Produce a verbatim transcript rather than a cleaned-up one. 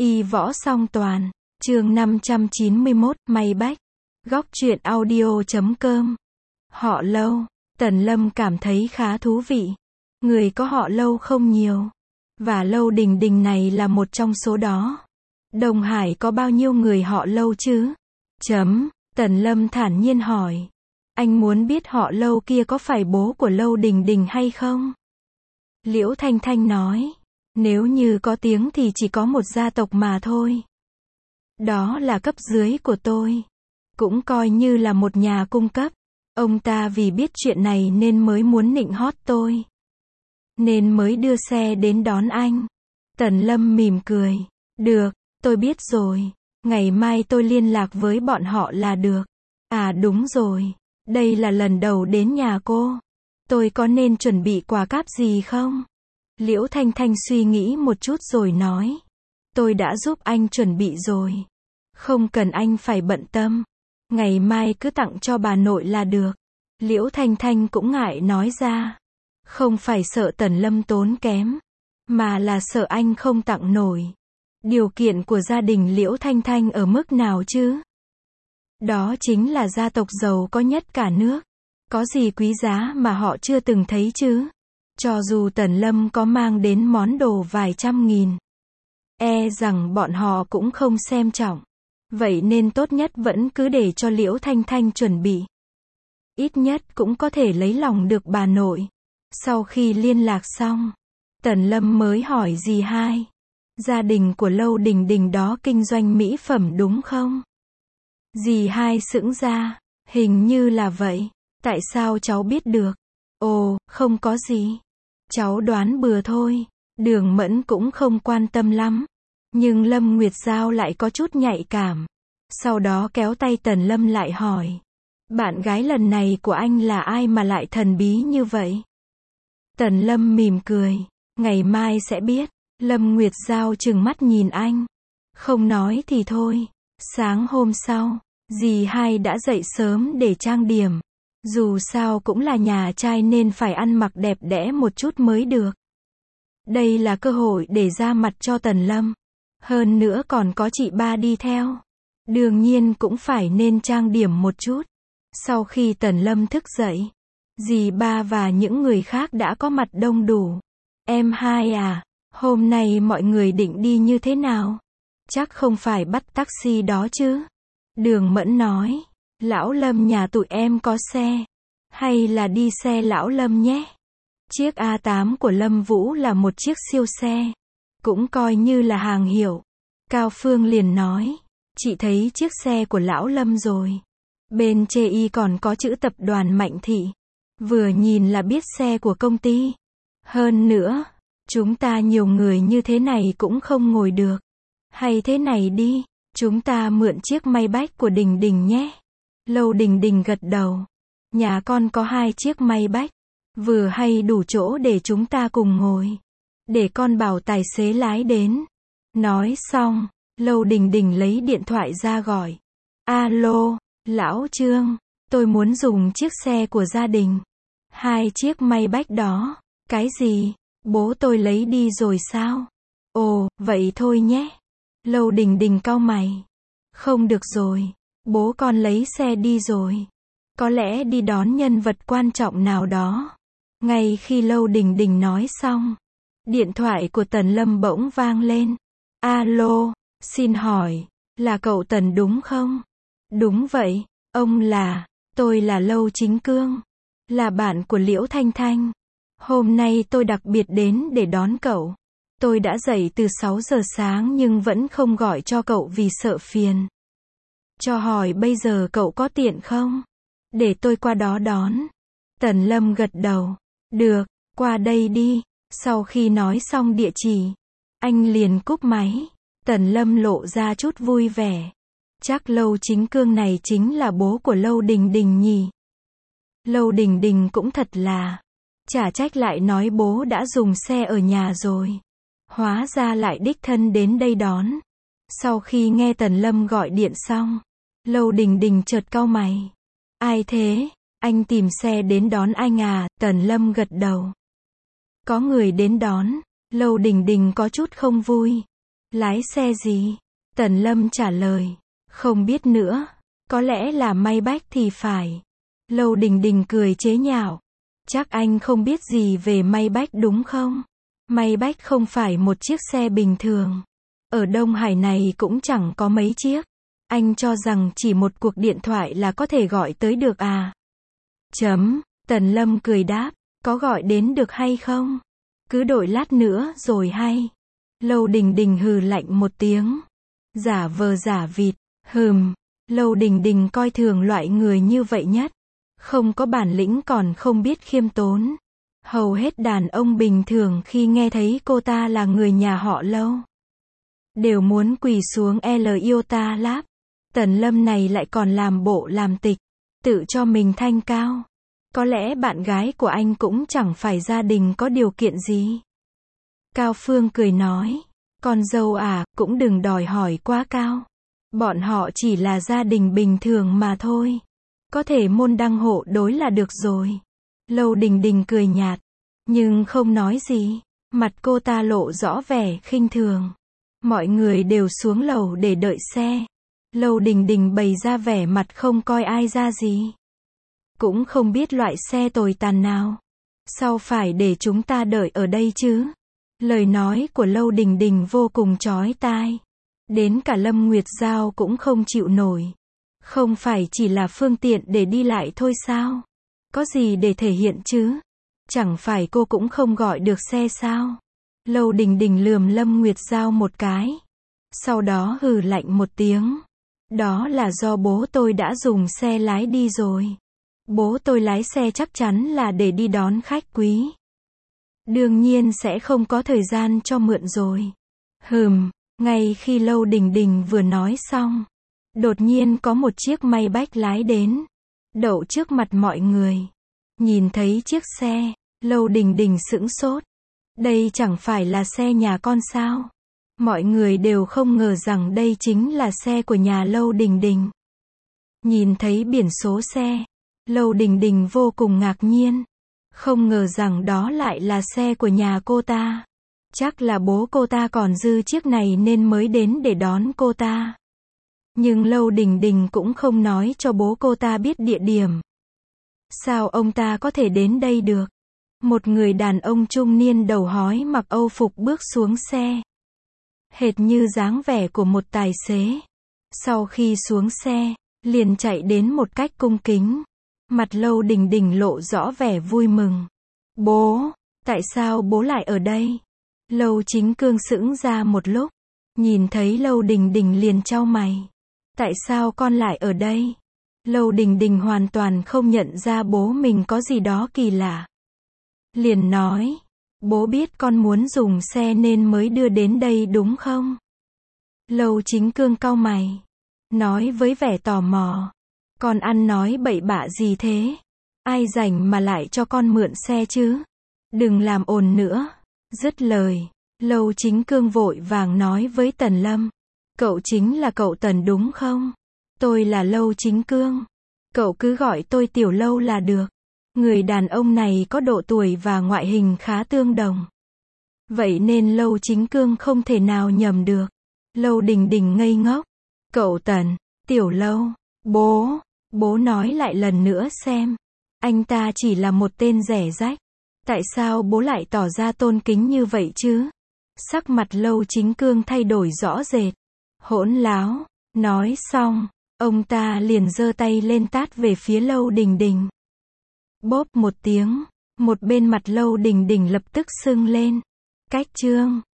Y võ song toàn, chương năm trăm chín mươi mốt, May Bách. Góc truyện audio chấm com. Họ Lâu. Tần Lâm cảm thấy khá thú vị. Người có họ Lâu không nhiều. Và Lâu Đình Đình này là một trong số đó. Đông Hải có bao nhiêu người họ Lâu chứ? Chấm. Tần Lâm thản nhiên hỏi. Anh muốn biết họ Lâu kia có phải bố của Lâu Đình Đình hay không? Liễu Thanh Thanh nói. Nếu như có tiếng thì chỉ có một gia tộc mà thôi. Đó là cấp dưới của tôi. Cũng coi như là một nhà cung cấp. Ông ta vì biết chuyện này nên mới muốn nịnh hót tôi. Nên mới đưa xe đến đón anh. Tần Lâm mỉm cười. Được, tôi biết rồi. Ngày mai tôi liên lạc với bọn họ là được. À đúng rồi. Đây là lần đầu đến nhà cô. Tôi có nên chuẩn bị quà cáp gì không? Liễu Thanh Thanh suy nghĩ một chút rồi nói. Tôi đã giúp anh chuẩn bị rồi. Không cần anh phải bận tâm. Ngày mai cứ tặng cho bà nội là được. Liễu Thanh Thanh cũng ngại nói ra. Không phải sợ Tần Lâm tốn kém. Mà là sợ anh không tặng nổi. Điều kiện của gia đình Liễu Thanh Thanh ở mức nào chứ? Đó chính là gia tộc giàu có nhất cả nước. Có gì quý giá mà họ chưa từng thấy chứ? Cho dù Tần Lâm có mang đến món đồ vài trăm nghìn. E rằng bọn họ cũng không xem trọng. Vậy nên tốt nhất vẫn cứ để cho Liễu Thanh Thanh chuẩn bị. Ít nhất cũng có thể lấy lòng được bà nội. Sau khi liên lạc xong, Tần Lâm mới hỏi dì hai. Gia đình của Lâu Đình Đình đó kinh doanh mỹ phẩm đúng không? Dì hai sững ra. Hình như là vậy. Tại sao cháu biết được? Ồ, không có gì. Cháu đoán bừa thôi. Đường Mẫn cũng không quan tâm lắm. Nhưng Lâm Nguyệt Giao lại có chút nhạy cảm. Sau đó kéo tay Tần Lâm lại hỏi. Bạn gái lần này của anh là ai mà lại thần bí như vậy? Tần Lâm mỉm cười. Ngày mai sẽ biết. Lâm Nguyệt Giao trừng mắt nhìn anh. Không nói thì thôi. Sáng hôm sau, dì hai đã dậy sớm để trang điểm. Dù sao cũng là nhà trai nên phải ăn mặc đẹp đẽ một chút mới được. Đây là cơ hội để ra mặt cho Tần Lâm. Hơn nữa còn có chị ba đi theo. Đương nhiên cũng phải nên trang điểm một chút. Sau khi Tần Lâm thức dậy, dì ba và những người khác đã có mặt đông đủ. Em hai à, hôm nay mọi người định đi như thế nào? Chắc không phải bắt taxi đó chứ? Đường Mẫn nói. Lão Lâm nhà tụi em có xe. Hay là đi xe Lão Lâm nhé? Chiếc A tám của Lâm Vũ là một chiếc siêu xe. Cũng coi như là hàng hiệu. Cao Phương liền nói. Chị thấy chiếc xe của Lão Lâm rồi. Bên chê y còn có chữ tập đoàn Mạnh Thị. Vừa nhìn là biết xe của công ty. Hơn nữa, chúng ta nhiều người như thế này cũng không ngồi được. Hay thế này đi, chúng ta mượn chiếc May Bách của Đình Đình nhé. Lâu Đình Đình gật đầu. Nhà con có hai chiếc May Bách. Vừa hay đủ chỗ để chúng ta cùng ngồi. Để con bảo tài xế lái đến. Nói xong, Lâu Đình Đình lấy điện thoại ra gọi. Alo, Lão Trương, tôi muốn dùng chiếc xe của gia đình. Hai chiếc May Bách đó. Cái gì? Bố tôi lấy đi rồi sao? Ồ, vậy thôi nhé. Lâu Đình Đình cau mày. Không được rồi. Bố con lấy xe đi rồi. Có lẽ đi đón nhân vật quan trọng nào đó. Ngay khi Lâu Đình Đình nói xong, điện thoại của Tần Lâm bỗng vang lên. Alo, xin hỏi, là cậu Tần đúng không? Đúng vậy, ông là, tôi là Lâu Chính Cương. Là bạn của Liễu Thanh Thanh. Hôm nay tôi đặc biệt đến để đón cậu. Tôi đã dậy từ sáu giờ sáng nhưng vẫn không gọi cho cậu vì sợ phiền. Cho hỏi bây giờ cậu có tiện không? Để tôi qua đó đón. Tần Lâm gật đầu. Được, qua đây đi. Sau khi nói xong địa chỉ, anh liền cúp máy. Tần Lâm lộ ra chút vui vẻ. Chắc Lâu Chính Cương này chính là bố của Lâu Đình Đình nhỉ? Lâu Đình Đình cũng thật là. Chả trách lại nói bố đã dùng xe ở nhà rồi. Hóa ra lại đích thân đến đây đón. Sau khi nghe Tần Lâm gọi điện xong, Lâu Đình Đình chợt cau mày. Ai thế? Anh tìm xe đến đón anh à? Tần Lâm gật đầu. Có người đến đón. Lâu Đình Đình có chút không vui. Lái xe gì? Tần Lâm trả lời. Không biết nữa. Có lẽ là may bách thì phải. Lâu Đình Đình cười chế nhạo. Chắc anh không biết gì về may bách đúng không? May bách không phải một chiếc xe bình thường. Ở Đông Hải này cũng chẳng có mấy chiếc. Anh cho rằng chỉ một cuộc điện thoại là có thể gọi tới được à? Chấm. Tần Lâm cười đáp. Có gọi đến được hay không? Cứ đợi lát nữa rồi hay. Lâu Đình Đình hừ lạnh một tiếng. Giả vờ giả vịt. Hừm. Lâu Đình Đình coi thường loại người như vậy nhất. Không có bản lĩnh còn không biết khiêm tốn. Hầu hết đàn ông bình thường khi nghe thấy cô ta là người nhà họ Lâu, đều muốn quỳ xuống L yêu ta láp. Tần Lâm này lại còn làm bộ làm tịch, tự cho mình thanh cao. Có lẽ bạn gái của anh cũng chẳng phải gia đình có điều kiện gì. Cao Phương cười nói. Con dâu à, cũng đừng đòi hỏi quá cao. Bọn họ chỉ là gia đình bình thường mà thôi. Có thể môn đăng hộ đối là được rồi. Lâu Đình Đình cười nhạt, nhưng không nói gì. Mặt cô ta lộ rõ vẻ khinh thường. Mọi người đều xuống lầu để đợi xe. Lâu Đình Đình bày ra vẻ mặt không coi ai ra gì. Cũng không biết loại xe tồi tàn nào. Sao phải để chúng ta đợi ở đây chứ? Lời nói của Lâu Đình Đình vô cùng chói tai. Đến cả Lâm Nguyệt Giao cũng không chịu nổi. Không phải chỉ là phương tiện để đi lại thôi sao? Có gì để thể hiện chứ? Chẳng phải cô cũng không gọi được xe sao? Lâu Đình Đình lườm Lâm Nguyệt Giao một cái. Sau đó hừ lạnh một tiếng. Đó là do bố tôi đã dùng xe lái đi rồi. Bố tôi lái xe chắc chắn là để đi đón khách quý. Đương nhiên sẽ không có thời gian cho mượn rồi. Hừm, ngay khi Lâu Đình Đình vừa nói xong, đột nhiên có một chiếc may bách lái đến, đậu trước mặt mọi người. Nhìn thấy chiếc xe, Lâu Đình Đình sững sốt. Đây chẳng phải là xe nhà con sao? Mọi người đều không ngờ rằng đây chính là xe của nhà Lâu Đình Đình. Nhìn thấy biển số xe, Lâu Đình Đình vô cùng ngạc nhiên. Không ngờ rằng đó lại là xe của nhà cô ta. Chắc là bố cô ta còn dư chiếc này nên mới đến để đón cô ta. Nhưng Lâu Đình Đình cũng không nói cho bố cô ta biết địa điểm. Sao ông ta có thể đến đây được? Một người đàn ông trung niên đầu hói mặc Âu phục bước xuống xe. Hệt như dáng vẻ của một tài xế. Sau khi xuống xe, liền chạy đến một cách cung kính. Mặt Lâu Đình Đình lộ rõ vẻ vui mừng. Bố, tại sao bố lại ở đây? Lâu Chính Cương sững ra một lúc. Nhìn thấy Lâu Đình Đình liền chau mày. Tại sao con lại ở đây? Lâu Đình Đình hoàn toàn không nhận ra bố mình có gì đó kỳ lạ. Liền nói, bố biết con muốn dùng xe nên mới đưa đến đây đúng không? Lâu Chính Cương cau mày, nói với vẻ tò mò. Con ăn nói bậy bạ gì thế? Ai rảnh mà lại cho con mượn xe chứ? Đừng làm ồn nữa. Dứt lời, Lâu Chính Cương vội vàng nói với Tần Lâm. Cậu chính là cậu Tần đúng không? Tôi là Lâu Chính Cương. Cậu cứ gọi tôi Tiểu Lâu là được. Người đàn ông này có độ tuổi và ngoại hình khá tương đồng. Vậy nên Lâu Chính Cương không thể nào nhầm được. Lâu Đình Đình ngây ngốc. Cậu Tần, Tiểu Lâu, bố, bố nói lại lần nữa xem. Anh ta chỉ là một tên rẻ rách. Tại sao bố lại tỏ ra tôn kính như vậy chứ? Sắc mặt Lâu Chính Cương thay đổi rõ rệt. Hỗn láo. Nói xong, ông ta liền giơ tay lên tát về phía Lâu Đình Đình. Bốp một tiếng, một bên mặt Lâu Đình Đình lập tức sưng lên. Cách chương